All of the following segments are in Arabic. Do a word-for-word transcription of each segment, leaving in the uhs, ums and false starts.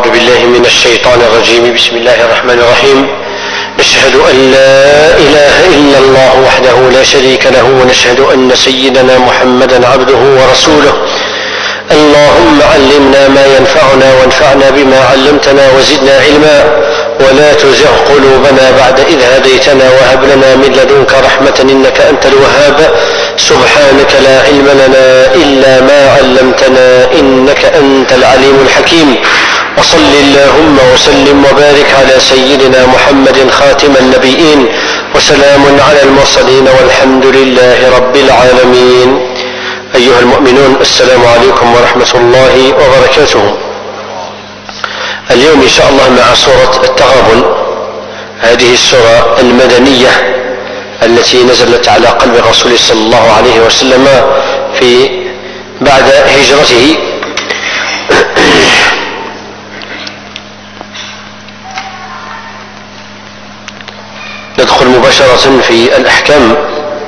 أعوذ بالله من الشيطان الرجيم. بسم الله الرحمن الرحيم. نشهد أن لا إله إلا الله وحده لا شريك له، ونشهد أن سيدنا محمدا عبده ورسوله. اللهم علمنا ما ينفعنا وانفعنا بما علمتنا وزدنا علما، ولا تزغ قلوبنا بعد إذ هديتنا وهب لنا من لدنك رحمة إنك أنت الوهاب. سبحانك لا علم لنا إلا ما علمتنا إنك أنت العليم الحكيم. وصل اللهم وسلم وبارك على سيدنا محمد خاتم النبيين، وسلام على المرسلين، والحمد لله رب العالمين. أيها المؤمنون، السلام عليكم ورحمة الله وبركاته. اليوم إن شاء الله مع سورة التغابن، هذه السورة المدنية التي نزلت على قلب الرسول صلى الله عليه وسلم في بعد هجرته. ندخل مباشرة في الأحكام.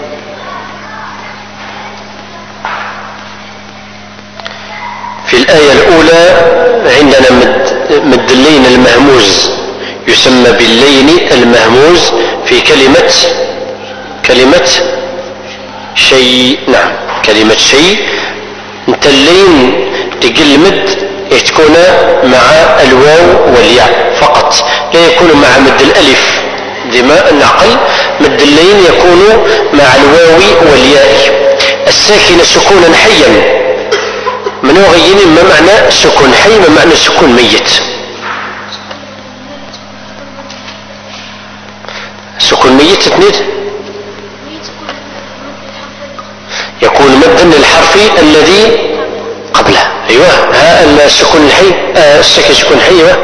في الآية الأولى عندنا مد, مد اللين المهموز، يسمى باللين المهموز في كلمة كلمة شيء. نعم، كلمة شيء. انت اللين تقل مد تكون مع الواو والياء فقط، لا يكون مع مد الألف. دماء النقل مد اللين يكون مع الواو والياء الساكنة سكونا حيا. من غيين ما معنى سكون حي، ما معنى سكون ميت. سكون ميت تتنيد يكون مدا للحرف الذي قبله. ايوه، ها السكون الحي، آه الساكن سكون حي. ايوه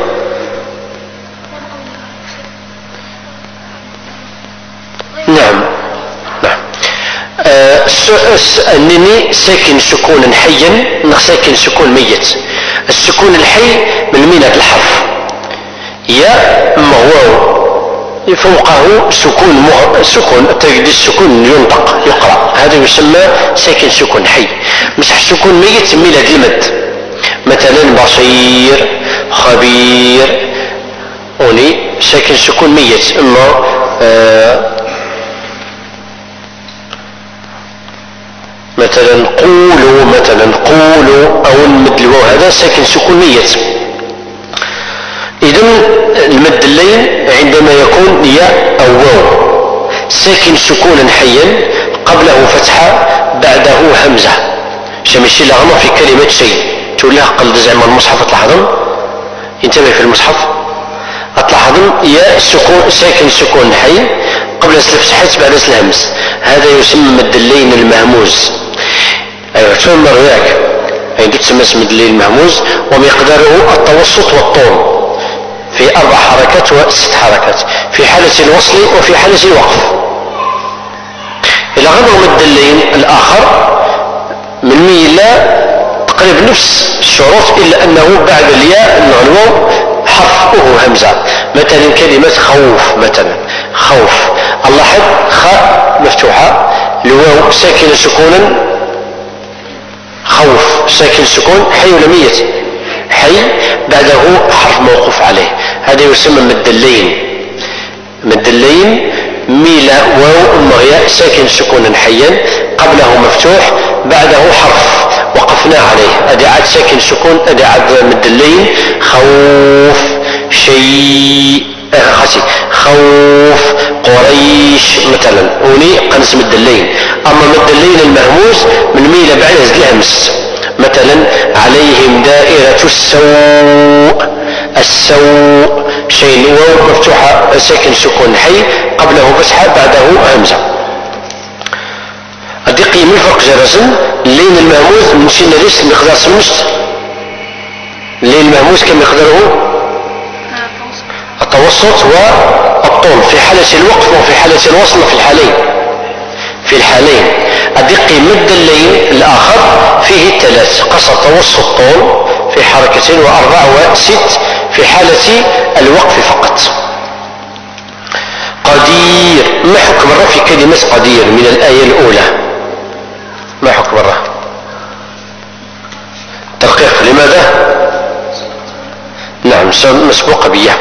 نعم نعم. آه النني ساكن سكونا حيا، ساكن سكون ميت. السكون الحي من مينة الحرف يا اما واو فوقه سكون مغ... سكون تجد السكون ينطق يقرأ، هذا يسمى ساكن سكون حي. مش سكون ميت ميلاد المد، مثلا بصير خبير، وني ساكن سكون ميت. اما آه مثلا قولوا، مثلا قولوا او المد الواو، هذا ساكن سكون ميت. اذن المد اللين عندما يكون ياء او واو ساكن سكونا حيا قبله فتحة بعده همزة، شمشي لغمة في كلمة شيء تقول لها قلد زعما المصحف تلاحظون، انتبه في المصحف تلاحظون ياء سكون ساكن سكون حي قبل الفتحة بعد الهمز، هذا يسمى مد اللين المهموز. ايوه ثم رواك عندك تسمى مد اللين المهموز، ومقداره التوسط والطول في أربع حركات وست حركات في حالة الوصل وفي حالة الوقف. إلى غير مد اللين الآخر من ميلا تقريبا نفس الشروط، إلا أنه بعد الياء الواو حرفه همزة. مثلا كلمة خوف، مثلا خوف، اللاحظ خاء مفتوحة، الواو ساكنة سكونا، خوف ساكن سكون حي ولا ميت؟ حي، بعده حرف موقوف عليه، هذا يسمى مد اللين. مد اللين ميلا واو مغياء ساكن سكونا حيا قبله مفتوح بعده حرف وقفنا عليه، ادي عاد ساكن سكون، ادي عاد مد اللين. خوف شيء خسي، خوف قريش مثلا، وني قنس مد اللين. اما مد اللين المهموز من ميلا بعد هز الهمس، مثلا عليهم دائرة السوء، السوء شيء واو مفتوحة ساكن سكون حي قبله فتحة بعده همزة. أدقي من الفرق جرسن اللين المهموز نمشينا ليس مقدار سمشت. اللين المهموز كم مقداره؟ التوسط والطول في حالة الوقف وفي حالة الوصل في الحالين. في الحالين أدقي مد اللين الآخر فيه ثلاث، قصر توسط طول في حركتين، وأربع وست في حالة الوقف فقط. قدير، ما حكم الرا في كلمة قدير من الآية الأولى؟ ما حكم الرا؟ ترقيق، لماذا؟ نعم نعم مسبوقة بيا.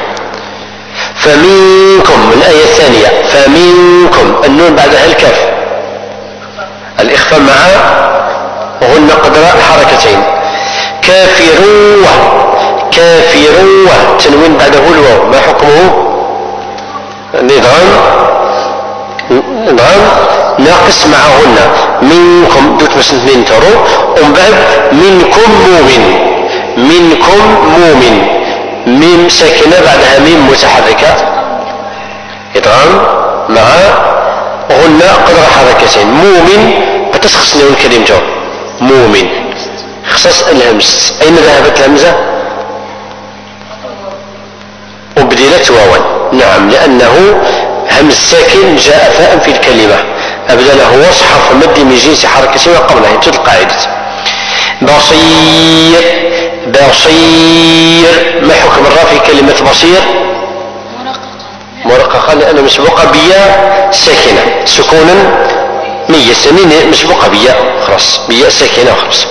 فمنكم الآية الثانية فمنكم النون بعدها الكاف الإخفاء مع غنة قدر حركتين. كافروة كافروة تنوين بعده الواو ما حكمه؟ نظام نظام ناقص مع غنة. منكم دوت مسن اثنين ترو ومن بعد منكم مؤمن منكم مؤمن ميم ساكنة بعدها ميم متحركة إدغام مع غنة قدر حركتين. مؤمن بتسخص نون كلمة جو مؤمن خصص الهمس. أين ذهبت الهمزة؟ وبدلت واوا. نعم لأنه همز ساكن جاء فاء في الكلمة أبدله وصف حرف مد من جنس حركة ما قبلها يمتد القاعدة. بصير بصير ما حكم الراء في كلمة بصير؟ مرققة لأنه مسبوقة بياء ساكنة سكونا مية سنين مسبوقة بياء خلاص بياء ساكنة خلاص.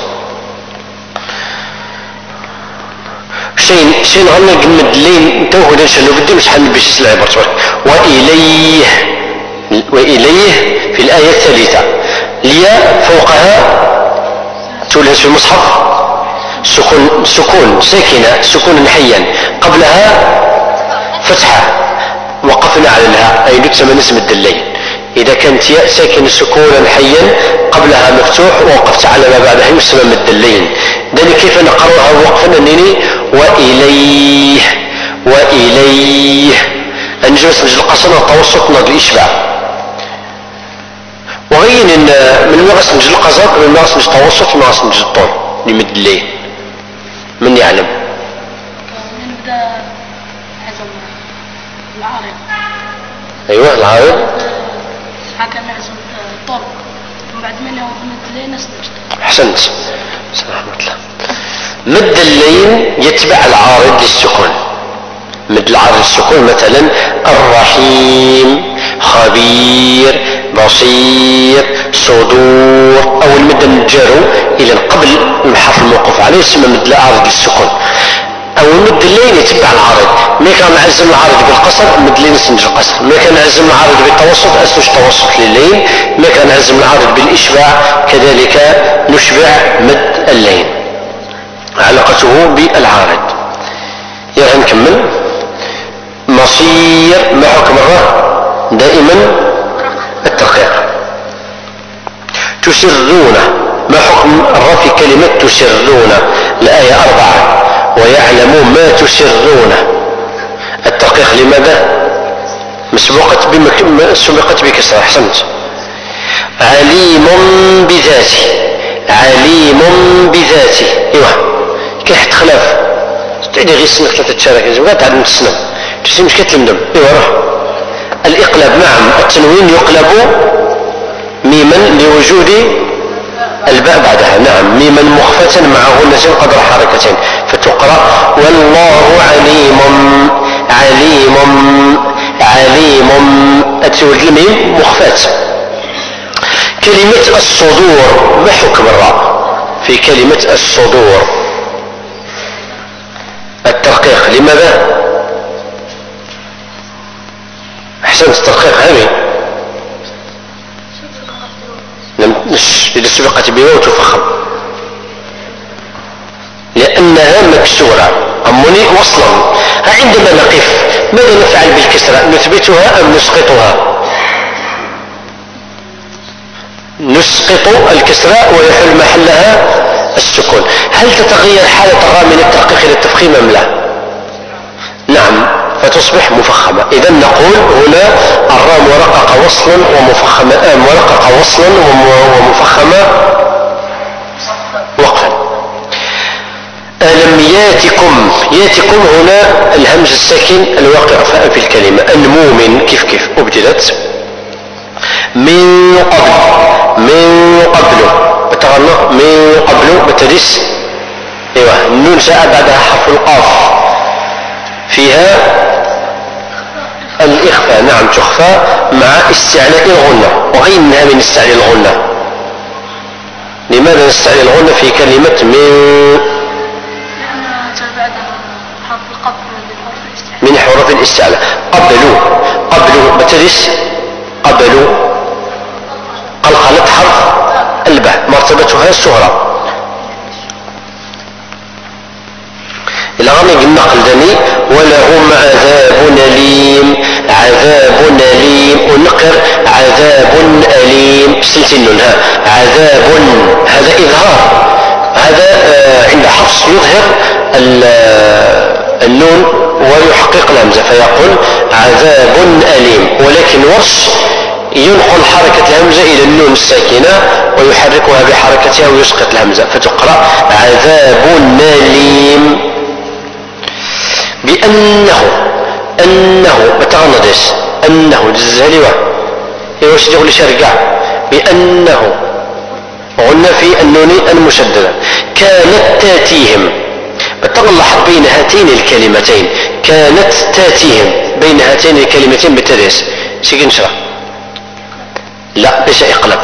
شين شين غنى قمد لين توه دنش انه بدي مش حن بيش العبر وإليه وإليه في الآية الثالثة الياء فوقها تولهج في المصحف سكون سكون ساكنة سكون حيا قبلها فتحة وقفنا على الهاء أي نتسمى نسم الدلين. إذا كانت ياء ساكنة سكونا حيا قبلها مفتوح ووقفت على ما بعدها يسمى مد اللين. ذلك كيف نقرأها وقفنا أنني وإليه وإليه أنجلس نجل القصر والتوسط نقل الإشباع وغين إن من مغس نجل القصر من مغس نجل التوسط من مغس نجل الطول لمد اللين. من يعلم؟ نبدأ عزم العارض. أيوة العارض حكى نعزم الطول وبعد منه مد اللين نسنجد. أحسنت رحمة الله. مد اللين يتبع العارض للسكون. مد العارض للسكون مثلا الرحيم خبير بصير صدور أو المد الجارو إلى قبل الحرف الموقوف عليه يسمى مد العارض للسكون. أو المد اللين يتبع العارض. ما كان نعزم العارض بالقصر مد اللين نسنج القصر. ما كان نعزم العارض بالتوسط أسنج توسط للين. ما كان نعزم العارض بالإشباع كذلك نشبع مد اللين. علاقته بالعارض. يلا نكمل. مصير ما حكم الراء؟ دائما الترقيق. تسرون ما حكم الراء في كلمة تسرون؟ الآية أربعة ويعلم ما تسرون. الترقيق لماذا؟ مسبوقة بمك... سبقت بكسر. أحسنت. عليم بذاته عليم بذاته. ايوه كاين حد خلاف تعيدي غير سنك ثلاثة تشارك وقال تعد نتسنم تسي مش كتلمدم. ايوه روح. الإقلاب نعم التنوين يقلب ميما لوجود الباء بعدها. نعم ميما مخفة مع غنة قدر حركتين فتقرأ والله عليم عليم عليم أتولد الميم مخفة. كلمة الصدور ما حكم الراء في كلمة الصدور؟ الترقيق لماذا؟ أحسنت الترقيق هامي إذا سبقت بواو تفخم لأنها مكسورة أمني وصلا. عندما نقف ماذا نفعل بالكسرة؟ نثبتها أم نسقطها؟ نسقط الكسرة ويحل محلها السكون. هل تتغير حالة الراء من الترقيق إلى التفخيم أم لا؟ نعم فتصبح مفخمة. إذا نقول هنا الراء مرققة وصلا ومفخمة آه مرققة وصلا ومفخمة وقفا. ألم ياتكم ياتكم هنا الهمز الساكن الواقع في الكلمة. المؤمن كيف كيف أبدلت من قبل من قبل بتغنى من قبل بتدس. ايوه النون جاء بعدها حرف القاف فيها الإخفاء. نعم تخفى مع استعلاء الغنة وغيرها من استعلاء الغنة. لماذا نستعلي الغنة في كلمة من؟ لأن جاء بعدها حرف من حروف الاستعلاء. قبلوا قبلوا بتدس قبلوا قلقلت حرف الباء مرتبتها الصغرى. إلى غني النقل دني ولهم عذاب أليم عذاب أليم ونقر عذاب أليم سلسلنا عذاب هذا إظهار هذا عند حفص يظهر النون ويحقق الهمزة فيقول عذاب أليم، ولكن ورش ينقل حركة الهمزة إلى النون الساكنة ويحركها بحركتها ويسقط الهمزة فتقرأ عذاب أليم. بأنه أنه بتغنضس أنه جزالي واحد يوش يقول شرقع بأنه غنى في النون المشددة كانت تاتيهم بتغلح بين هاتين الكلمتين كانت تاتيهم بين هاتين الكلمتين بالتدريس سيكن شرح لا ليس اقلب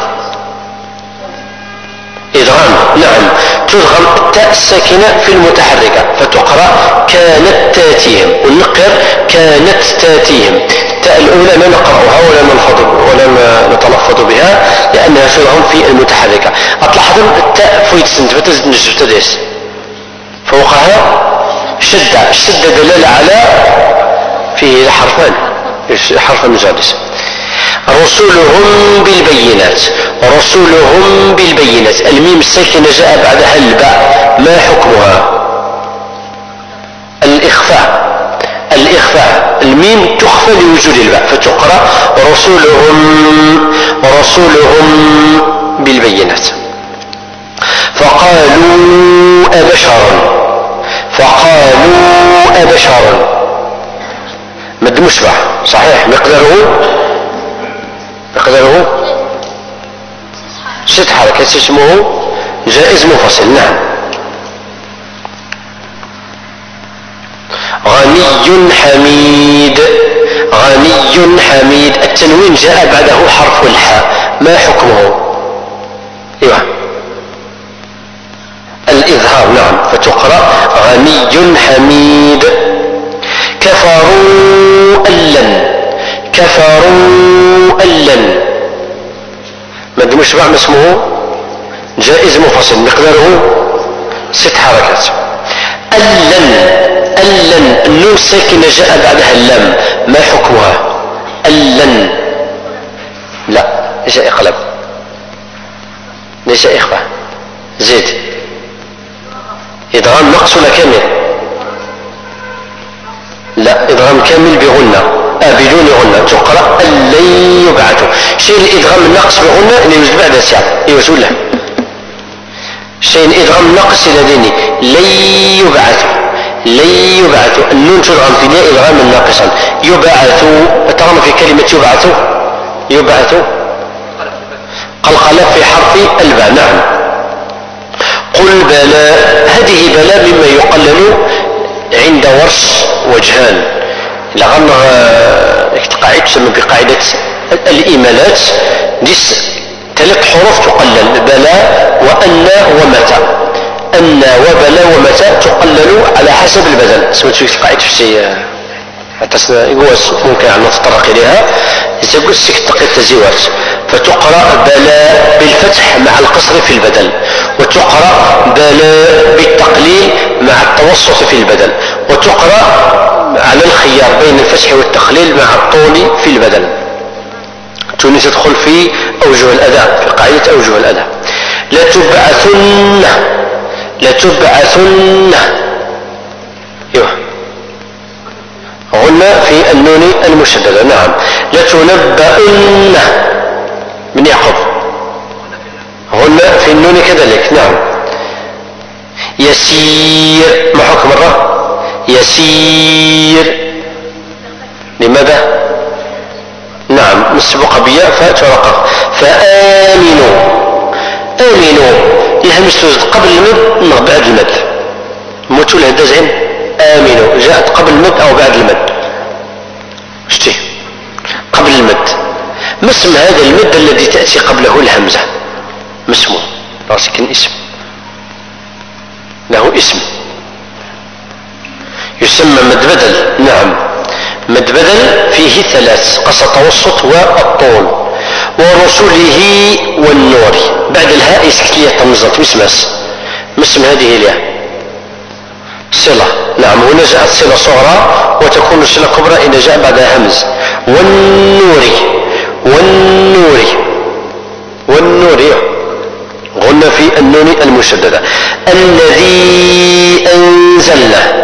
إدغام نعم تدغم التاء الساكنة في المتحركة فتقرأ كانت تاتيهم والنقر كانت تاتيهم. التاء الأولى لا نقرأها ولا نلفظ ولا نتلفظ بها لأنها تدغم في المتحركة. أطلحظ التاء فويت سنت فتزد نجف تدريس فوقها شدة الشدة دلالة على فيه حرفان حرف مجالس. رسلهم بالبينات رسلهم بالبينات الميم الساكنة جاء بعدها الباء ما حكمها؟ الإخفاء الإخفاء الميم تخفى لوجود الباء فتقرأ رسلهم رسلهم بالبينات. فقالوا أبشرا فقالوا أبشرا مد مشبع صحيح مقداره مقداره ست حركات اسمه جائز منفصل. نعم غني حميد غني حميد التنوين جاء بعده حرف الحاء ما حكمه؟ ايوه الإظهار نعم فتقرأ غني حميد. كفروا ألن كفروا ألن مد مشبع ما اسمه جائز منفصل مقداره ست حركات. ألن ألن النون الساكنة جاء بعدها اللام ما حكمها؟ ألن لا ليس إقلب ليس إخفاء زيد إدغام نقص ولا كامل؟ لا إدغام كامل بغنة آه بدون غنة تقرأ لن يبعثوا. شيء الإدغام النقص بغنة اللي يوجد بعد ساعة يوجد له شيء الإدغام النقص إلى ديني لن يبعثوا لن يبعثوا النون تدغم في لا إدغام ناقصا يبعثوا تغم في كلمة يبعثوا يبعثوا قلقلة في حرف الباء. نعم قل بلى هذه بلى مما يقلل عند ورش وجهان لغن قاعدة تسمى بقاعدة الإيمالات ديس ثلاث حروف تقلل بلى وأن ومتى أن وبلى ومتى تقلل على حسب البدل سمعت فيك قاعدة في شيء يقوس ممكن أن نتطرق إليها يقول سك تقيت تزيوات فتقرأ بلى بالفتح مع القصر في البدل وتقرأ بلى بالتقليل مع التوسط في البدل وتقرأ على الخيار بين الفتح والتقليل مع الطول في البدل. توني تدخل في أوجه الأداء في قاعدة أوجه الأداء. لتبعثن لتبعثن ايوه غنى في النون المشددة. نعم لتنبؤن من يعقوب غنى في النون كذلك. نعم يسير ما حكم مرة يسير لماذا؟ نعم مسبوق بياء فترقق. فآمنوا آمنوا الهمس توجد قبل المد أو بعد المد موتوا له دزعين آمنوا جاءت قبل المد أو بعد المد شتي قبل المد. ما اسم هذا المد الذي تأتي قبله الهمزة؟ ما اسمه؟ راسك اسم له اسم يسمى مد بدل. نعم مد بدل فيه ثلاث: قص التوسط والطول. ورسله والنور بعد الهاء يسكت لي طمزت مسمس مسم هذه الياء صلة. نعم هنا جاءت صلة صغرى وتكون صلة كبرى إذا جاء بعدها همز. والنور والنور والنور غنى في النون المشددة. الذي أنزلنا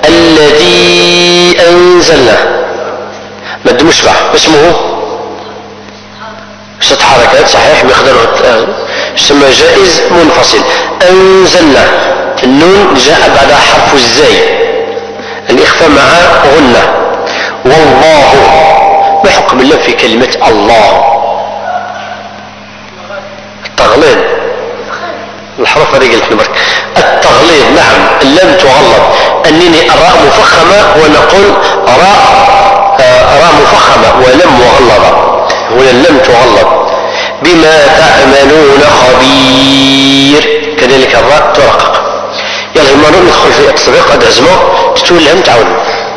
الذي أنزلنا مد مشبع اسمه ست حركات صحيح بيقدر يسمى جائز منفصل. أنزلنا النون جاء بعد حرف الزاي الإخفاء مع غنة. والله ما حكم الله في كلمة الله؟ التغليظ الحرف هذه قلت نبرك التغليظ. نعم اللام تغلظ أنني الراء مفخمة ونقول راء آه راء مفخمة ولم مغلظة. هنا اللام تغلظ. بما تعملون خبير كذلك الراء ترقق. يلا المرة ندخل في التطبيق قد عزمه تتول لهم تعاون.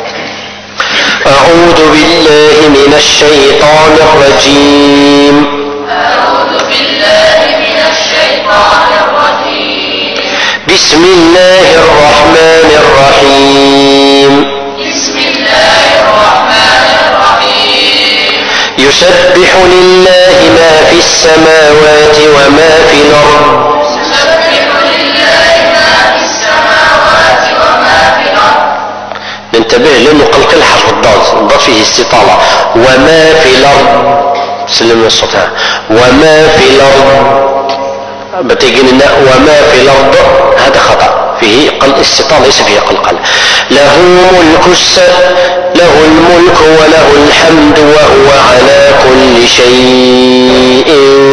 أعوذ بالله من الشيطان الرجيم. أعوذ بالله من الشيطان الرجيم. بسم الله الرحمن الرحيم. بسم الله الرحمن الرحيم. يسبح لله ما في السماوات وما في الأرض. يسبح لله ما في السماوات وما في الأرض. ننتبه لأنه قلقل حرف الضاد الضاد فيه استطالة. وما في الأرض سلمنا الصوت وما في الأرض بتجي لنا وما في الأرض هذا خطأ فيه قل استطالة ليس فيه قلقل. له ملك الس له الملك وله الحمد وهو على كل شيء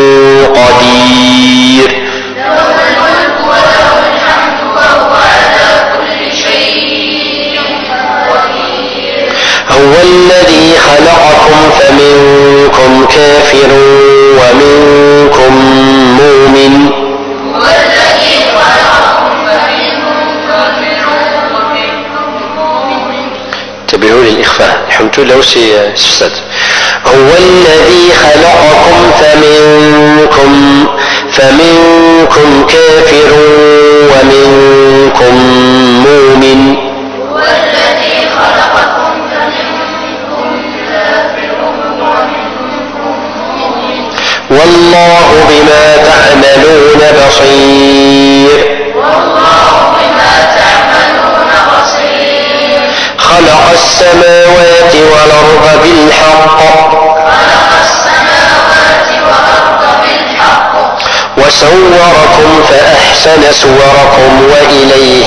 قدير. له الملك وله الحمد وهو على كل شيء قدير. هو الذي خلقكم فمنكم كافر ومنكم مؤمن. هو الذي خلقكم فمنكم كافر ومنكم مؤمن. انتبهوا للإخفاء الحمد لله سفسد. هو الذي خلقكم فمنكم فمنكم كافر ومنكم مؤمن. هو الذي خلقكم فمنكم كافر ومنكم مؤمن. والله بما تعملون بصير. والله بما تعملون بصير. خلق السماوات والأرض بالحق. خلق السماوات والأرض بالحق. وصوركم فأحسن صوركم وإليه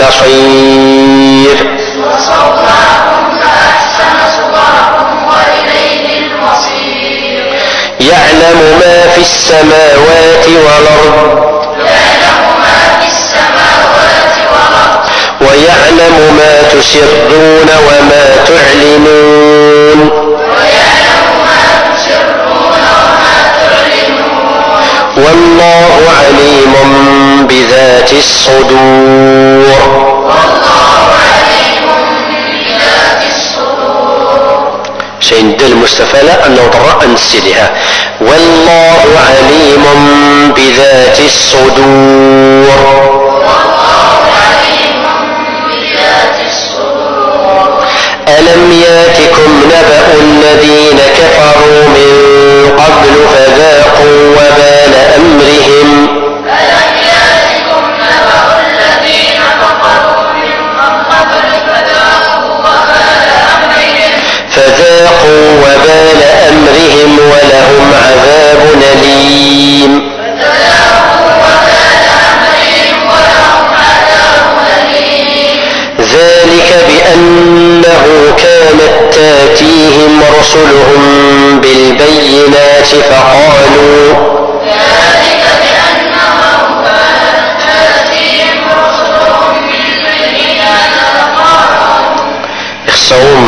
المصير. وصوركم فأحسن صوركم وإليه المصير. يعلم ما في السماوات والأرض. يعلم ما في السماوات والأرض. ويعلم ما تسرون وما تعلنون. ويعلم ما تسرون وما تعلنون. والله عليم بذات الصدور. والله عليم بذات الصدور. شيء دل مستفالة أنه ضراء نسلها. والله عليم بذات الصدور. والله عليم بذات الصدور. ألم ياتكم نبأ الذين كفروا من قبل فذاقوا وبال أمرهم. ألم يأتكم نبأ الذين كفروا من قبل فذاقوا وبال أمرهم. فذاقوا وبال أمرهم ولهم عذاب أليم. فذاقوا وبال أمرهم ولهم عذاب أليم. ذلك بأنه كانت تاتيهم رسلهم بالبينات فقالوا. ذلك بأنهم كانت تأتيهم رسلهم بالبينات فقالوا. يخصهم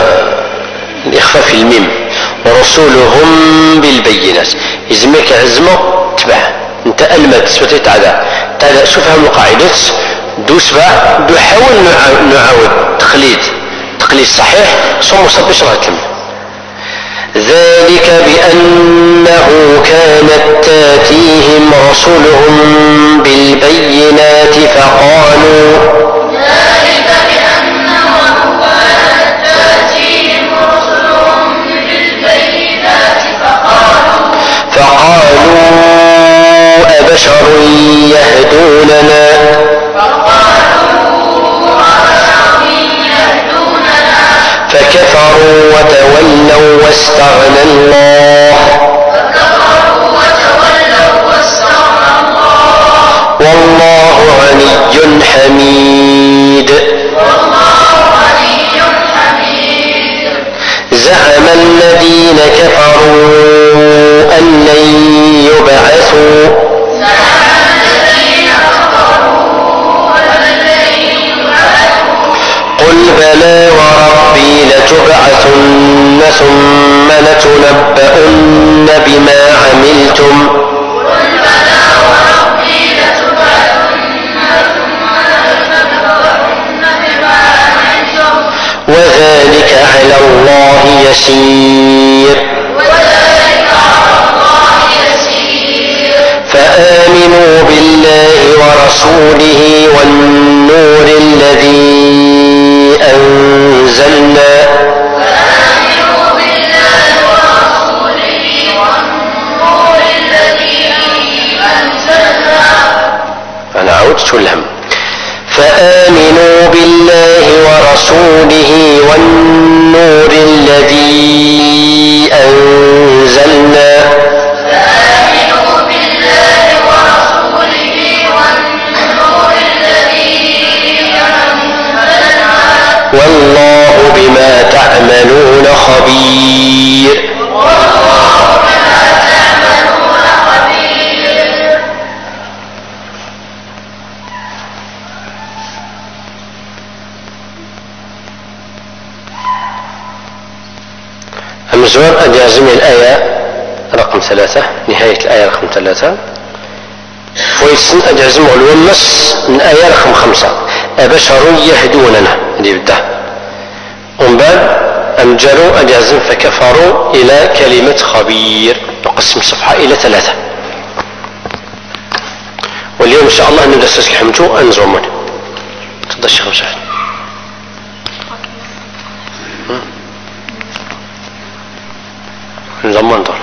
الإخفاء في الميم. ورسولهم بالبينات يزمك عزمه تبع انت المد سوتي تعالى تعالى شوف هم القاعدة دوس باع بحاول نعاود تقليد تقليد صحيح ثم صبش راه كمل. ذلك بأنه كانت تاتيهم رسلهم بالبينات فقالوا ذلك بأنه كانت تاتيهم رسلهم بالبينات فقالوا فقالوا أبشر يهدوننا فكفروا وتولوا واستغنى الله والله غني حميد. زعم الذين كفروا أن لن يبعثوا قل بلى وربي لتبعثن ثم لتنبؤن بما عملتم وذلك على الله يسير. فآمنوا بالله ورسوله والنور الذي أنزلنا فآمنوا بالله ورسوله والنور الذي أنزلنا. أنا عودت الهم. فآمنوا بالله ورسوله والنور الذي أنزلنا فآمنوا بالله ورسوله والنور الذي أنزلنا والله بما تعملون خبير. والله بما تعملون خبير. المزور أن يعزم الآية رقم ثلاثة، نهاية الآية رقم ثلاثة، ويسن أن يعزم الومس من آية رقم خمسة أبشر يهدوننا اللي بده ومن بعد أنجلوا أن يعزم فكفروا إلى كلمة خبير. نقسم الصفحة إلى ثلاثة، واليوم إن شاء الله نبدأ سلسلة حمتو أنزومون. تفضل الشيخ مسعود. نزمن دور.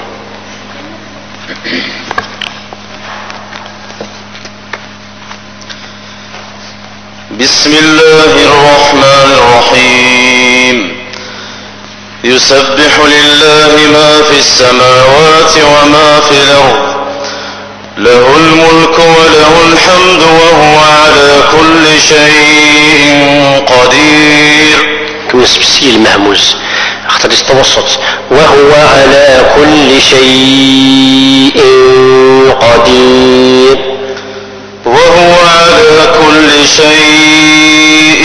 بسم الله الرحمن الرحيم. يسبح لله ما في السماوات وما في الأرض له الملك وله الحمد وهو على كل شيء قدير. كم نسبسي المهموز اختار التوسط. وهو على كل شيء قدير. وهو على كل شيء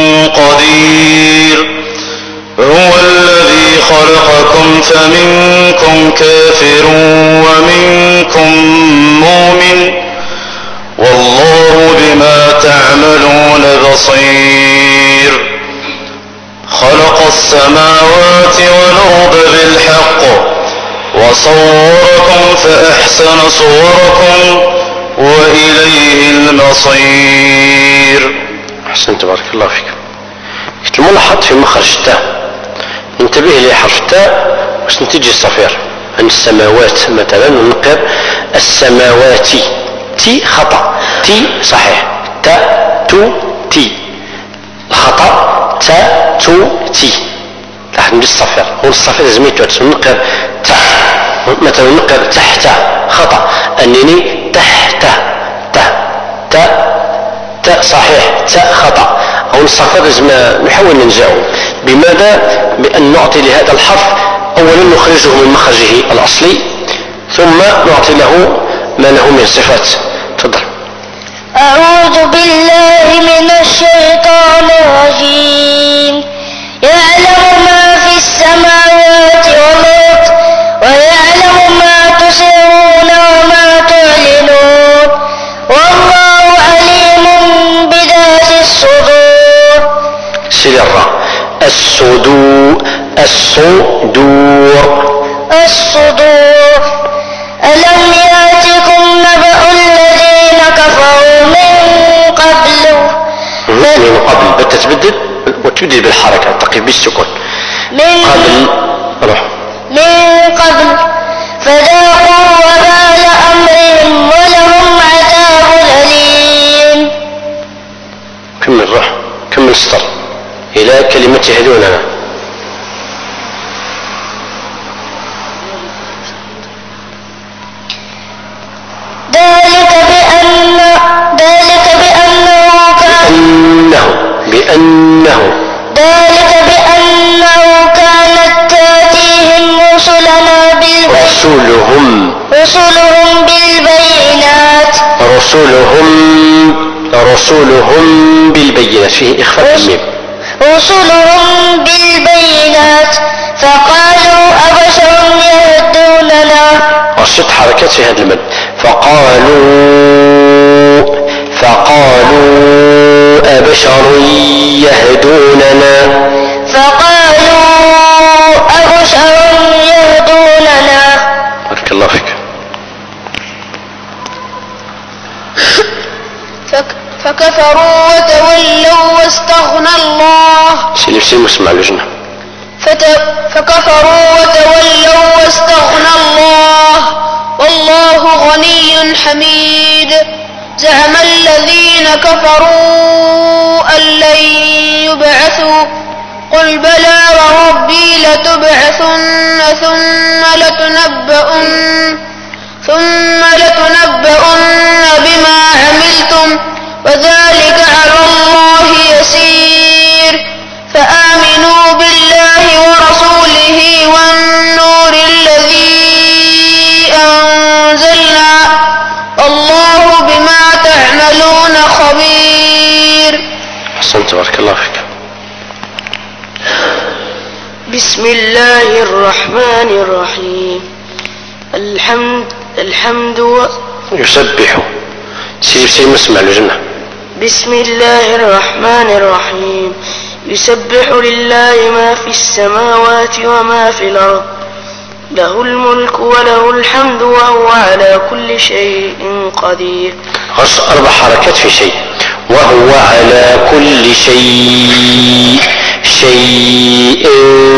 قدير. هو الذي خلقكم فمنكم كافر ومنكم مؤمن والله بما تعملون بصير. خلق السماوات والأرض بالحق وصوركم فأحسن صوركم وإليه المصير. أحسنت بارك الله فيك. الملاحظ في مخرج التاء انتبه لحرف التاء باش نتيجي الصفير. عن السماوات مثلا ننقر السماوات تي خطأ تي صحيح تاء تو تي الخطأ تاء تو تي تحت نجي الصفير هو الصفير زميتو ننقر تاء مثلا ننقر تحت خطأ أنني تحت تاء تاء تاء صحيح تاء خطأ أو الصفر لازم نحاول ننزعه. بماذا؟ بأن نعطي لهذا الحرف أولا نخرجه من مخرجه الأصلي ثم نعطي له ما له من صفات. تفضل. أعوذ بالله من الشيطان الرجيم. يعلم ما في السماوات والأرض ويعلم ما تسرون وما تعلنون والله عليم بذات الصدور الصدور الصدور ألم يأتكم نبأ الذين كفروا من قبل من قبل بتتبدل وتبدل بالحركة تقي بالسكون من قبل روح من قبل فذاقوا وبال أمرهم ولهم عذاب أليم. كمل روح كمل سطر إلى كلمة يهدوننا. ذلك بأن ذلك بأنه كان بأنه بأنه ذلك بأنه كانت تأتيهم رسلنا بالبينات رسولهم رسلهم بالبينات رسولهم رسولهم بالبينات فيه إخفاء الميم رسلهم بالبينات فقالوا أبشر يهدوننا وست حركات في هذا المد فقالوا فقالوا أبشر يهدوننا فقالوا أبشر يهدوننا. بارك الله فيك. فكفروا وتولوا واستغنى الله سيلي بسيم اسمع لجنة فكفروا وتولوا واستغنى الله والله غني حميد. زعم الذين كفروا أن لن يبعثوا قل بلى وربي لتبعثن ثم لتنبؤن ثم لتنبؤن بما عملتم وذلك على الله يسير. فآمنوا بالله ورسوله والنور الذي أنزلنا والله بما تعملون خبير. أحسنت بارك الله فيك. بسم الله الرحمن الرحيم. الحمد الحمد و... يسبح سيلي بسيم اسمع لجنة. بسم الله الرحمن الرحيم. يسبح لله ما في السماوات وما في الأرض له الملك وله الحمد وهو على كل شيء قدير. غص أربع حركات في شيء وهو على كل شيء شيء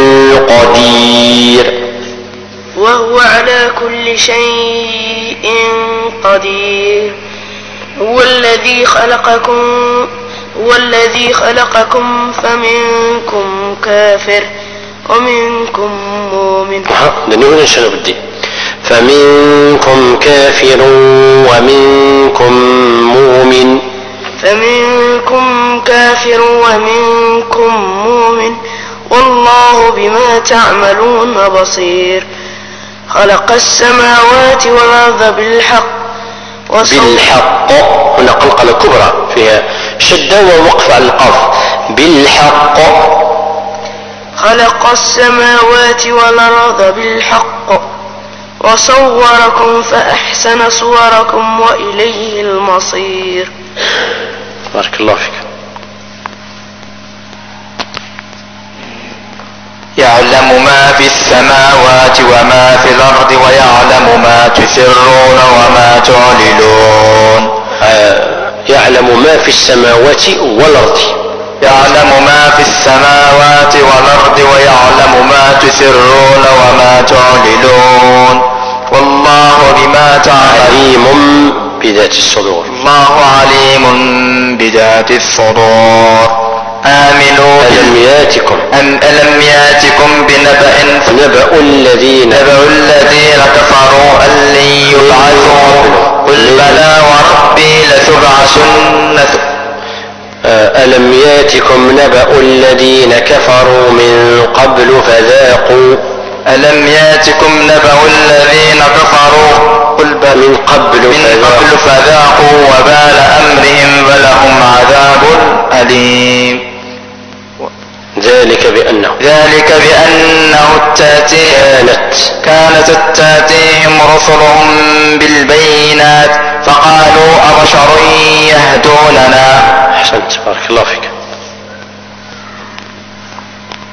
قدير وهو على كل شيء قدير. هو الذي خلقكم هو الذي خلقكم فمنكم كافر ومنكم مؤمن. لأنه نشأ بدي فمنكم كافر ومنكم مؤمن فمنكم كافر ومنكم مؤمن والله بما تعملون بصير. خلق السماوات والأرض بالحق بالحق هنا قلقلة كبرى فيها شدة ووقف على القاف بالحق. خلق السماوات والأرض بالحق وصوركم فأحسن صوركم وإليه المصير. بارك الله فيك. يعلم ما في السماوات وما في الأرض ويعلم ما تسرون وما تعلنون. آه يعلم ما في السماوات والأرض يعلم ما في السماوات والأرض ويعلم ما تسرون وما تعلنون والله بما تعملون عليم بذات الصدور. الله عليم بذات الصدور. آمنوا ألم ياتكم أم ألم ياتكم بنبأ نبأ الذين نبأ الذين كفروا أن لن يبعثوا قل بلى وربي لتبعثن. ألم ياتكم نبأ الذين كفروا من قبل فذاقوا ألم ياتكم نبأ الذين كفروا قل بلى من قبل من قبل فذاقوا وبال أمرهم ولهم عذاب أليم. ذلك بأنه ذلك بأنه تاتي كانت كانت تاتيهم رسلهم بالبينات فقالوا أبشر يهدوننا. أحسنت بارك الله فيك.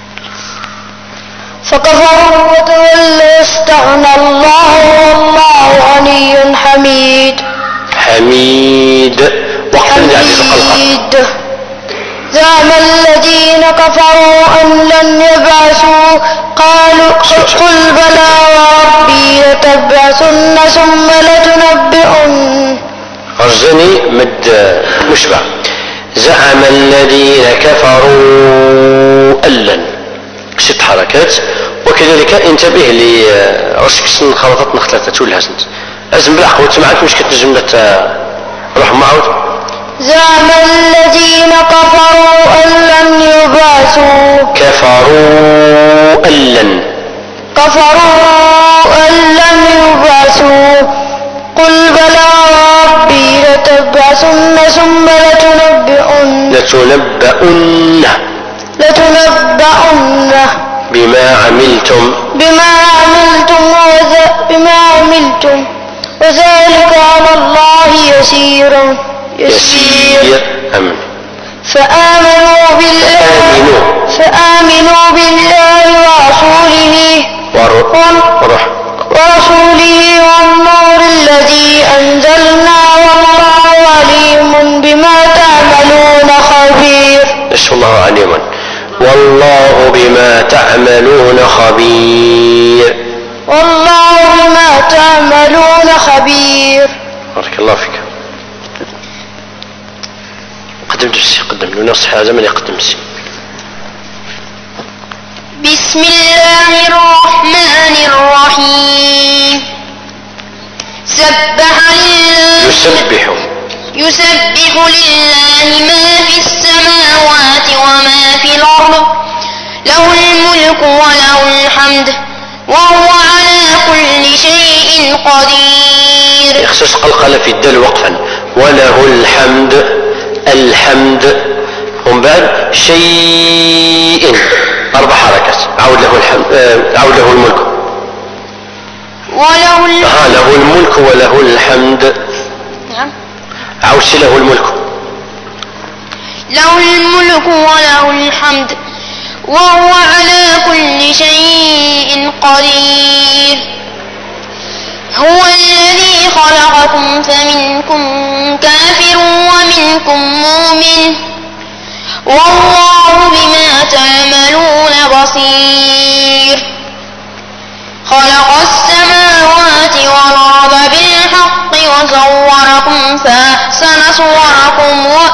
فكفروا وتولوا واستغنى الله والله غني حميد. حميد وقت حميد. زعم الذين كفروا أن لن يبعثوا قالوا قل بلى وربي لتبعثن ثم لتنبئن. أرجني مد مشبع. زعم الذين كفروا أن لن ست حركات، وكذلك انتبه لرشك سن خلطات نختلطة تولها سنت أزم بالعقل وتسمعك مش كتنجملة روح معود. زعم الذين كفروا أن لن يبعثوا كفروا أن لن كفروا أن لن يبعثوا قل بلى ربي لتبعثن ثم لتنبئن لتنبؤن لتنبؤن بما عملتم بما عملتم بما عملتم وذلك على الله يسير يسير. أمن. فآمنوا بالله آمنوا فآمنوا بالله ورسوله وروح ورسوله والنور الذي أنزلنا والله عليم بما تعملون خبير. نسأل الله عليما والله بما تعملون خبير. والله بما تعملون خبير. بارك الله فيك. قدم نفسي قدم له نصح هذا من يقدم نفسي. بسم الله الرحمن الرحيم. سبح لله يسبح يسبح لله ما في السماوات وما في الأرض له الملك وله الحمد وهو على كل شيء قدير. يخصص قلقلة في الدل وقفا وله الحمد. الحمد هم بعد شيء أربع حركات. عود له الحمد آه عود له الملك وله الحمد. آه له الملك وله الحمد. نعم. عود له الملك له الملك وله الحمد وهو على كل شيء قدير. هو الذي خلقكم فمنكم كافر ومنكم مؤمن والله بما تعملون بصير. خلق السماوات والأرض بالحق وصوركم فأحسن صوركم و...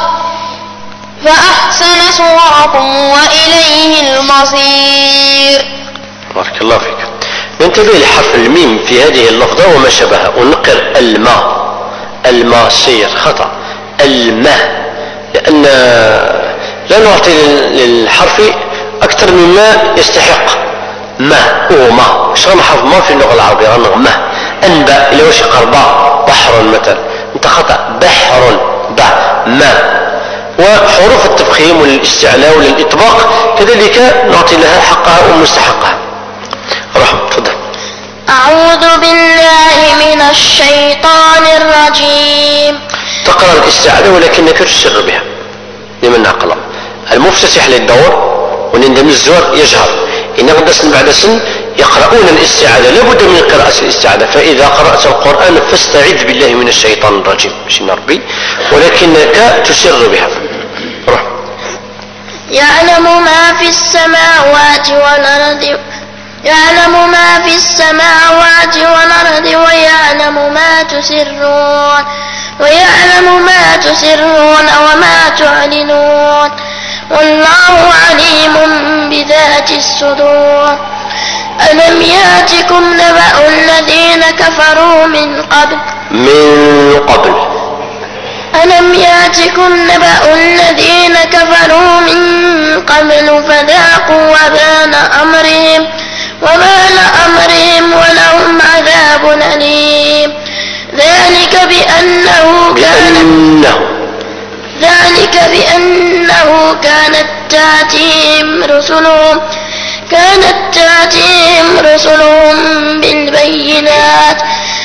فأحسن صوركم وإليه المصير. بارك الله فيك. ننتبه لحرف الميم في هذه اللفظة وما شبهها ونقر الماء. الماصير خطأ الماء، لأن لا نعطي للحرف أكثر مما يستحق. ما وما شغل حرف ما في اللغة العربية غنغ ما. أنبا إلى وش قرباء بحر مثلا انت خطأ بحر با ما. وحروف التفخيم والاستعلاء والإطباق كذلك نعطي لها حقها ومستحقها. روح تفضل. أعوذ بالله من الشيطان الرجيم. تقرأ الاستعاذة ولكنك تسر بها لمن عقله. المفتتح للدور ونندم الزور يجهر. إن غدا سن بعد سن يقرؤون الاستعاذة لابد من قراءة الاستعاذة. فإذا قرأت القرآن فاستعذ بالله من الشيطان الرجيم مش ربي ولكنك تسر بها. روح. يعلم ما في السماوات والأرض يعلم ما في السماوات والأرض ويعلم ما تسرون ويعلم ما تسرون وما تعلنون والله عليم بذات الصدور. ألم يأتكم نبأ الذين كفروا من قبل من قبل ألم يأتكم نبأ الذين كفروا من قبل فذاقوا وبال أمرهم وبال أمرهم ولهم عذاب أليم. ذلك بأنه كان ذلك بأنه كانت تأتيهم رسلهم كانت تأتيهم رسلهم بالبينات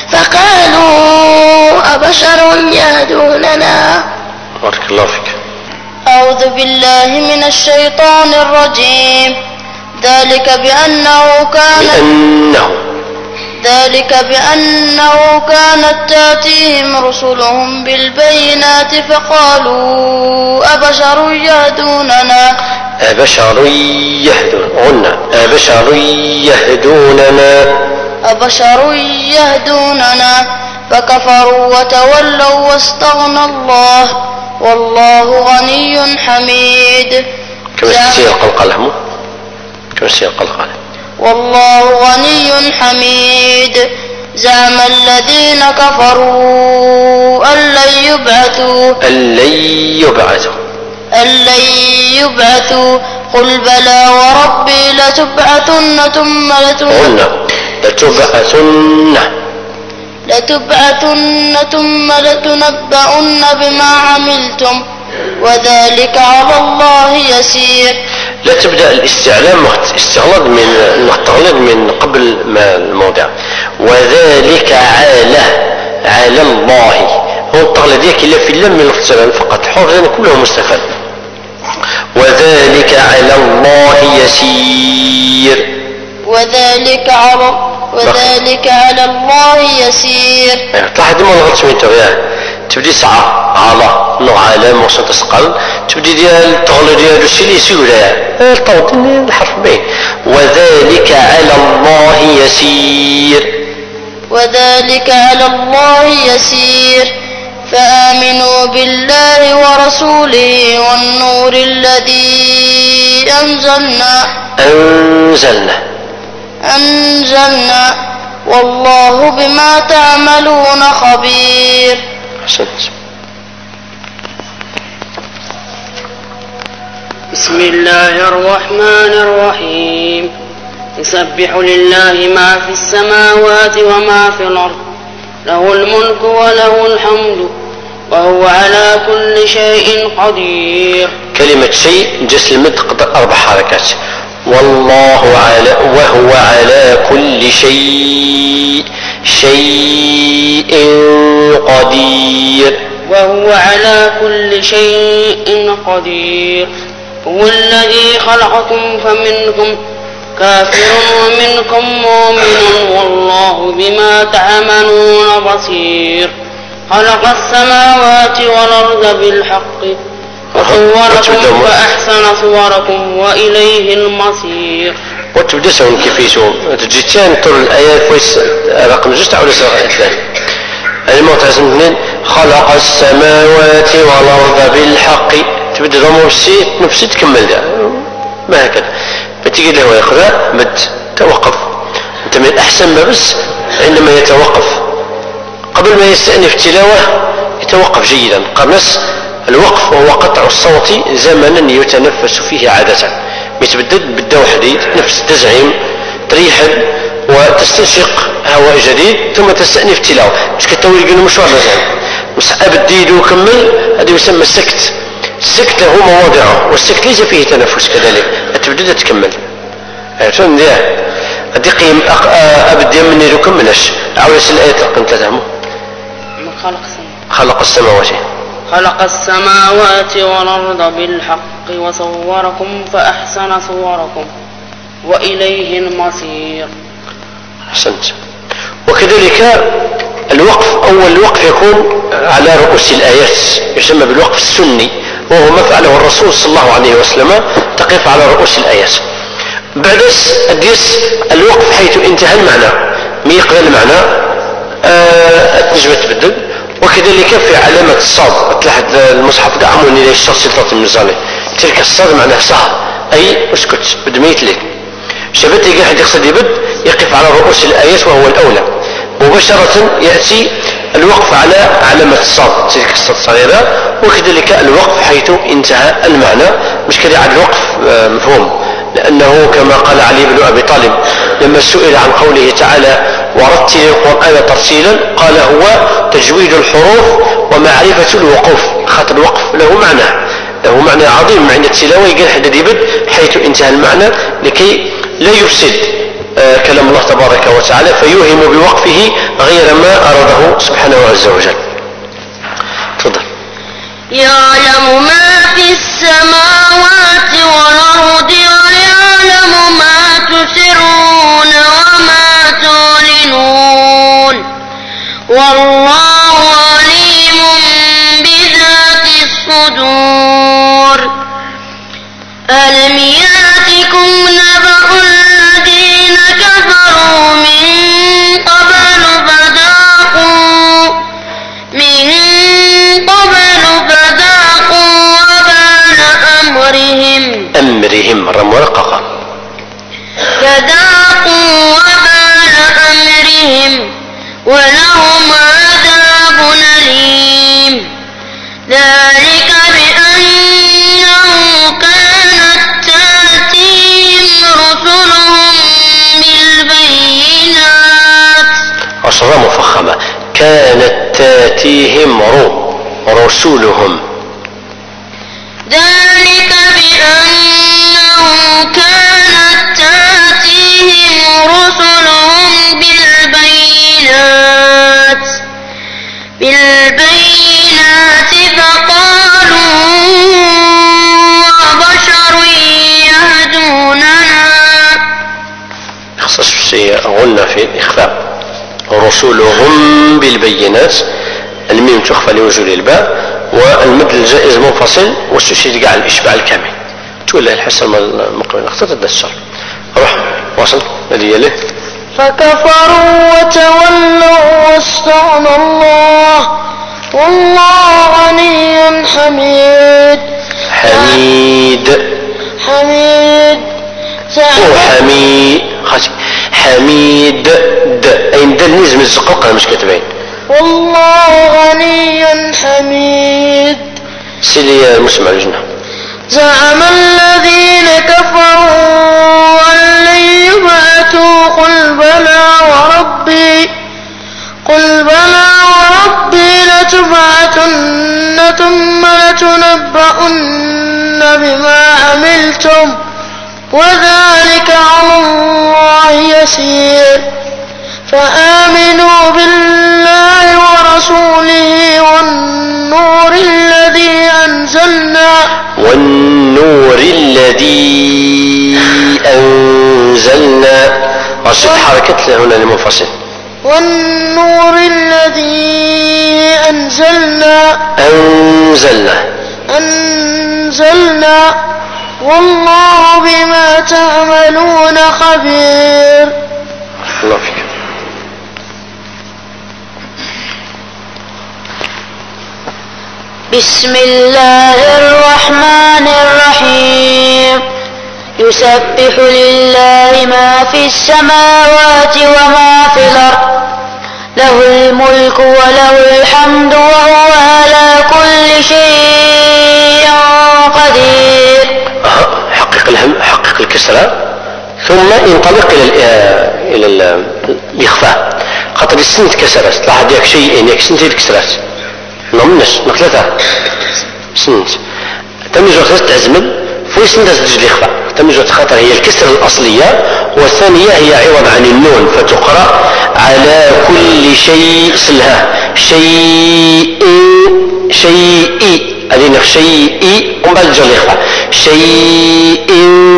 فقالوا أبشر يهدوننا. بارك الله فيك. أعوذ بالله من الشيطان الرجيم. ذلك بأنه كان بأنه ذلك بأنه كانت تأتيهم رسلهم بالبينات فقالوا أبشر يهدوننا أبشر يهدون غنى أبشر يهدوننا أبشر يهدوننا فكفروا وتولوا واستغنى الله والله غني حميد. كما تسير القلقلة مو كما تسير القلقلة والله غني حميد. زعم الذين كفروا أن لن يبعثوا أن لن يبعثوا أن لن يبعثوا قل بلى وربي لتبعثن ثم قلنا لتبعثن لتبعثن ثم لتنبؤن بما عملتم وذلك على الله يسير. لا تبدأ الاستعلام استغلظ من المختلط من قبل ما الموضع وذلك على على الله هو التغليظ ديك إلا في اللم من الاختلاف فقط حرفين كله مستفاد. وذلك على الله يسير وذلك على وذلك على الله يسير. تلاحظ ما الغلط من تغيير تبدي ساعة على نوع على وسط السقل تبدي ديال التغليظ ديال الشيء اللي يسير الطوط الحرف به وذلك على الله يسير. وذلك على الله يسير. فآمنوا بالله ورسوله والنور الذي أنزلنا أنزلنا أنزلنا والله بما تعملون خبير. أحسنت. بسم الله الرحمن الرحيم. يسبح لله ما في السماوات وما في الأرض له الملك وله الحمد وهو على كل شيء قدير. كلمة شيء جسم المد قدر أربع حركات والله على وهو على كل شيء شيء قدير. وهو على كل شيء قدير. هو الذي خلقكم فمنكم كافر ومنكم مؤمن والله بما تعملون بصير. خلق السماوات والأرض بالحق وصوركم فأحسن صوركم وإليه المصير. وتبدأ سون كيف يسوم تجيتين طول الآيات كويس رقم جست على سورة الثاني المعتزم اثنين خلق السماوات والأرض بالحق تبدأ ضمه بسيط نفسي تكمل ده ما هكذا بتيجي له يقرأ مد توقف أنت من الأحسن ما بس عندما يتوقف قبل ما يستأنف تلاوة يتوقف جيدا قبل الوقف وهو قطع الصوت زمنا يتنفس فيه عادة يتبدد بالدو حديد نفس تزعيم تريحا وتستنشق هواء جديد ثم تستأنف تلاوة مش كالتوي يقول مشوار مثلا مسحب الديد وكمل هذا يسمى السكت. السكت له مواضعه والسكت ليس فيه تنفس كذلك تبدد تكمل عرفتون ده أدي قيم أبدي مني لو كملش عاوز الآية تقم تدهمه خلق خلق السماوات خلق السماوات والأرض بالحق وصوركم فأحسن صوركم وإليه المصير. أحسنت. وكذلك الوقف أول الوقف يكون على رؤوس الآيات يسمى بالوقف السني وهو ما فعله الرسول صلى الله عليه وسلم تقف على رؤوس الآيات. بعد الديس الوقف حيث انتهى المعنى ميقبل المعنى التجمة تبدل. وكذلك في علامة الصاد تلاحظ المصحف دعمون إليه الشخص سلطة المزالي تلك الصاد معناه صاد أي اسكت بدميت لك شبت يجي حد يقصد يبد يقف على رؤوس الآيات وهو الأولى مباشرة يأتي الوقف على علامة الصاد تلك الصاد صغيرة. وكذلك الوقف حيث انتهى المعنى مش كذا على الوقف مفهوم لأنه كما قال علي بن أبي طالب لما سئل عن قوله تعالى ورتل القرآن ترتيلا قال هو تجويد الحروف ومعرفة الوقوف خاطر الوقف له معنى له معنى عظيم عند التلاوة يقال حدد يبد حيث انتهى المعنى لكي لا يفسد آه كلام الله تبارك وتعالى فيوهم بوقفه غير ما أراده سبحانه عز وجل. تفضل. يعلم ما في السماوات والأرض ويعلم ما كسرة مفخمة. كانت تاتيهم رو رسولهم. ذلك بأنه كانت تاتيهم رسلهم بالبينات بالبينات فقالوا وبشر يهدوننا. خصص غنى في الإخفاء. رسولهم بالبينات، الميم تخفى لوجود الباء، والمد الجائز منفصل واستشهد كاع الإشباع الكامل. تولى الحسن المقبل اختار الدسر. روح واصل الذي له. فكفروا وتولوا واستغنى الله والله غني حميد. حميد حميد هو حميد خاطي حميد د اين د نزم الزقوق مش كتبين. والله غني حميد. سيلي مسمع الجنة. زعم الذين كفروا أن لن يبعثوا قل بلى وربي قل بلى وربي لتبعثن ثم لتنبؤن بما عملتم وذلك على الله يسير. فآمنوا بالله ورسوله والنور الذي أنزلنا والنور الذي أنزلنا. أصد حركة هنا لمنفصل. والنور الذي أنزلنا أنزلنا أنزلنا والله بما تعملون خبير. الله فيك. بسم الله الرحمن الرحيم. يسبح لله ما في السماوات وما في الأرض له الملك وله الحمد وهو على كل شيء قدير. حقق الهم حقق الكسرة ثم انطلق الى الى الاخفاء. خاطر السن تكسرت لاحظ ياك شيئين ياك سنتين تكسرت نمنش نقلتها سنت تميز وقت تعزمل فوي سنت تسجل الاخفاء تميز وقت خاطر هي الكسرة الاصلية والثانية هي عوض عن النون فتقرأ على كل شيء سلها شيء شيء أدينا شيء ومن بعد جر الإخفاء شيء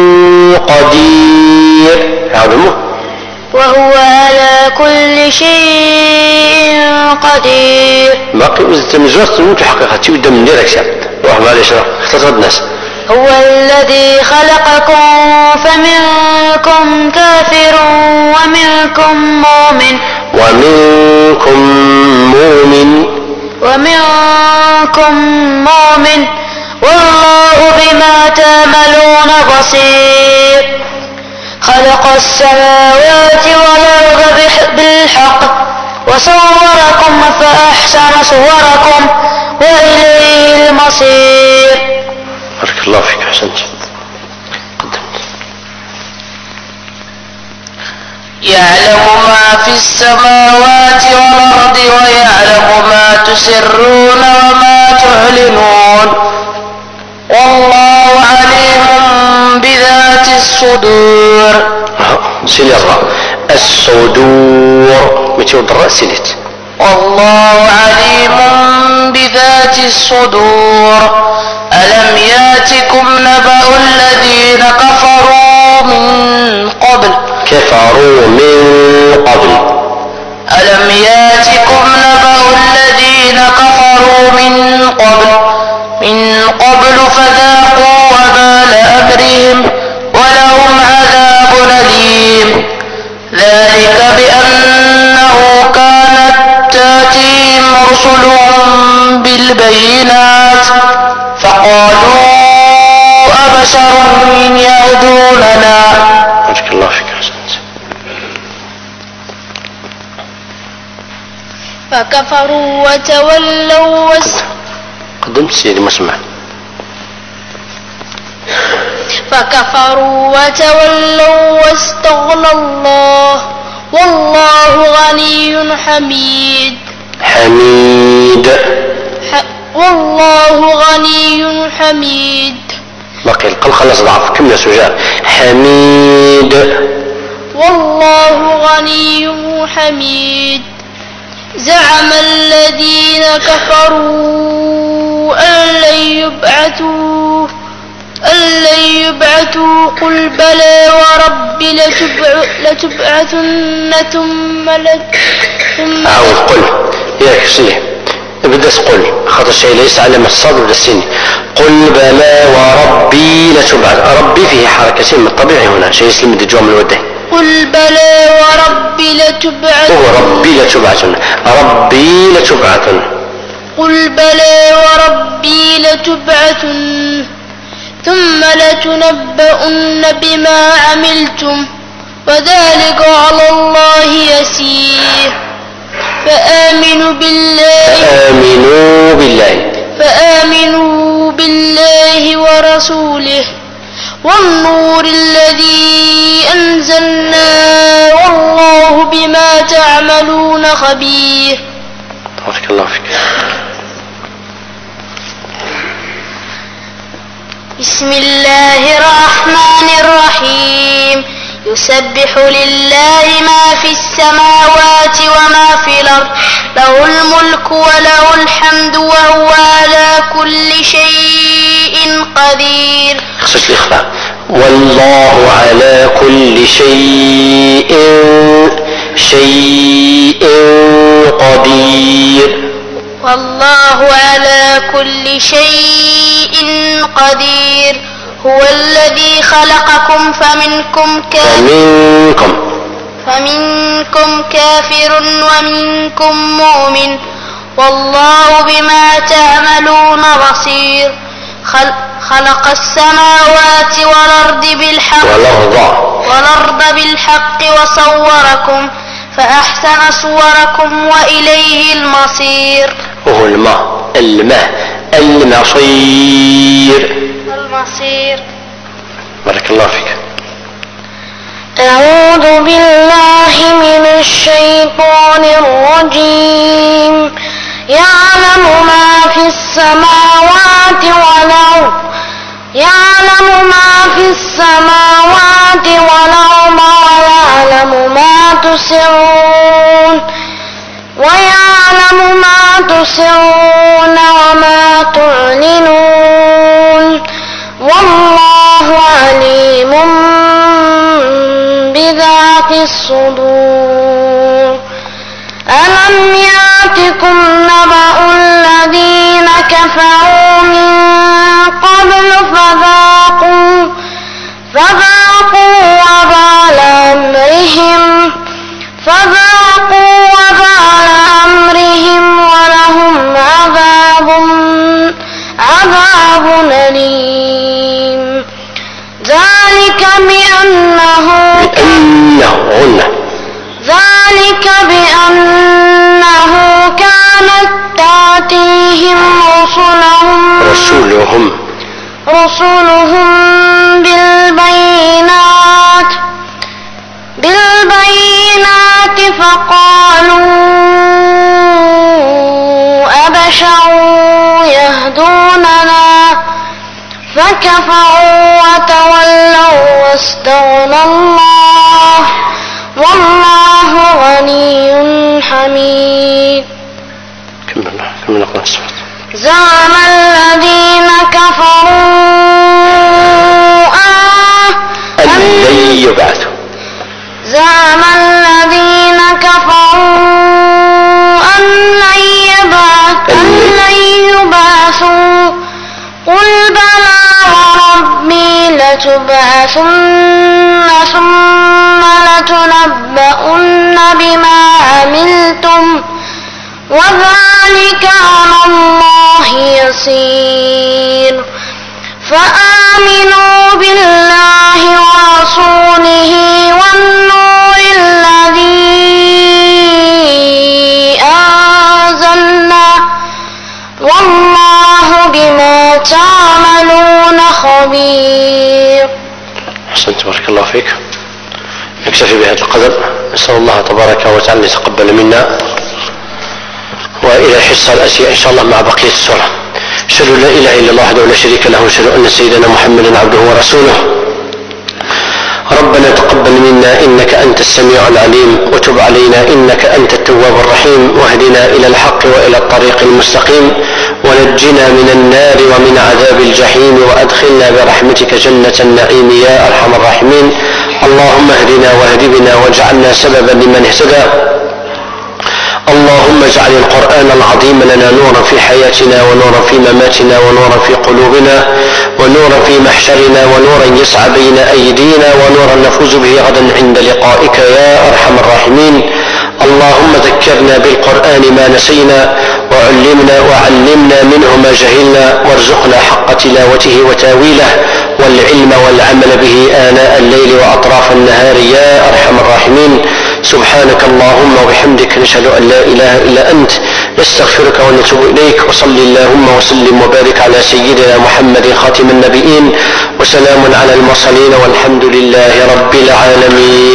قدير. عظمه وهو على كل شيء قدير. باقي وزت مزوات تموت حقيقة ودا من ديرك شاب روح معليش روح اختصر الناس. هو الذي خلقكم فمنكم كافر ومنكم مؤمن ومنكم مؤمن ومنكم مؤمن والله بما تعملون بصير. خلق السماوات والأرض بالحق وصوركم فأحسن صوركم وإليه المصير. بارك الله فيك أحسنت. قدمت. يعلم ما في السماوات والأرض ويعلم ما تسرون وما تعلنون والله عليم بذات الصدور. سيلي الراء الصدور متى الراء سيلت. والله عليم بذات الصدور. ألم ياتكم نبأ الذين كفروا من قبل كفروا من قبل. ألم ياتكم نبأ الذين كفروا من قبل من قبل فذاقوا وبال أمرهم ولهم عذاب أليم. ذلك بأنه كانت تاتيهم رسلهم بالبينات فقالوا أبشر يهدوننا. بارك الله فيك أحسنت. فكفروا وتولوا واستغنى. قدمت سيدي مسمع. فكفروا وتولوا واستغنى الله والله غني حميد. حميد. ح... والله غني حميد. بقي القلقلة ضعف. كم يا سجاء؟ حميد. والله غني حميد. زعم الذين كفروا أن لن يبعثوا أن لن يبعثوا قل بلى وربي لتبع... لتبعثن ثم لت... ثم أعود قل ياك سيه بدأ قل خاطر الشيء ليس على الصاد ولا السين. قل بلى وربي لتبعث. ربي فيه حركتين من الطبيعي هنا شيء يسلم الجوع من وده. قل بلى وربي لتبعثن. هو ربي لتبعثن. ربي لتبعثن. قل بلى وربي لتبعثن ثم لتنبؤن بما عملتم وذلك على الله يسير. فآمنوا بالله فآمنوا بالله فآمنوا بالله ورسوله والنور الذي أنزلنا والله بما تعملون خبير. بارك الله فيك. بسم الله الرحمن الرحيم. يسبح لله ما في السماوات وما في الأرض له الملك وله الحمد وهو على كل شيء قدير. خصوص الإخفاء. والله على كل شيء شيء قدير. والله على كل شيء قدير. هو الذي خلقكم فمنكم كافر فمنكم فمنكم كافر ومنكم مؤمن والله بما تعملون بصير. خل خلق السماوات والأرض بالحق والأرض والأرض بالحق وصوركم فأحسن صوركم وإليه المصير. وهو الماء الماء المصير المصير. بارك الله فيك. أعوذ بالله من الشيطان الرجيم. يعلم ما في السماوات والأرض يعلم ما في السماوات والأرض ويعلم ما تسرون ويعلم ما تسرون وما تعلنون والله عليم بذات الصدور. ألم يأتكم نبأ الذين كفروا من قبل فذاقوا فذاقوا وبال أمرهم فذاقوا وبال أمرهم ولهم عذاب عذاب أليم. ذلك بأنه بأنه ذلك بأنه كانت تأتيهم رسلهم رسولهم رسلهم بالبينات بالبينات فقالوا أبشر يهدوننا فكفروا وتولوا واستغنى الله والله غني حميد. كمل كمل اقرأ الصوت. زعم الذين كفروا أن لن يبعثوا زعم الذين كفروا أن لن يبعث أن لن يبعثوا قل بلى وربي لتبعثن ثم لتنبؤن بما عملتم وذلك على الله يسير. فآمنوا بالله ورسوله والنور الذي أنزلنا والله بما تعملون خبير. أحسنت بارك الله فيك. نكتفي بهذا القدر. نسأل الله تبارك وتعالى يتقبل منا، وإلى الحصة الآتية إن شاء الله مع بقية السورة. أشهد أن لا إله إلا الله وحده لا شريك له، وأشهد أن سيدنا محمدا عبده ورسوله. ربنا تقبل منا إنك أنت السميع العليم، وتب علينا إنك أنت التواب الرحيم، واهدنا إلى الحق وإلى الطريق المستقيم، ونجنا من النار ومن عذاب الجحيم، وأدخلنا برحمتك جنة النعيم يا أرحم الراحمين. اللهم اهدنا واهد بنا واجعلنا سببا لمن اهتدى. اللهم اجعل القرآن العظيم لنا نورا في حياتنا، ونورا في مماتنا، ونورا في قلوبنا، ونورا في محشرنا، ونورا يسعى بين أيدينا، ونورا نفوز به غدا عند لقائك يا أرحم الراحمين. اللهم ذكرنا بالقرآن ما نسينا، وعلمنا وعلمنا منه ما جهلنا، وارزقنا حق تلاوته وتاويله، والعلم والعمل به آناء الليل وأطراف النهار يا أرحم الراحمين. سبحانك اللهم وبحمدك، نشهد أن لا إله إلا أنت، نستغفرك ونتوب إليك. وصل اللهم وسلم وبارك على سيدنا محمد خاتم النبيين، وسلام على المرسلين، والحمد لله رب العالمين.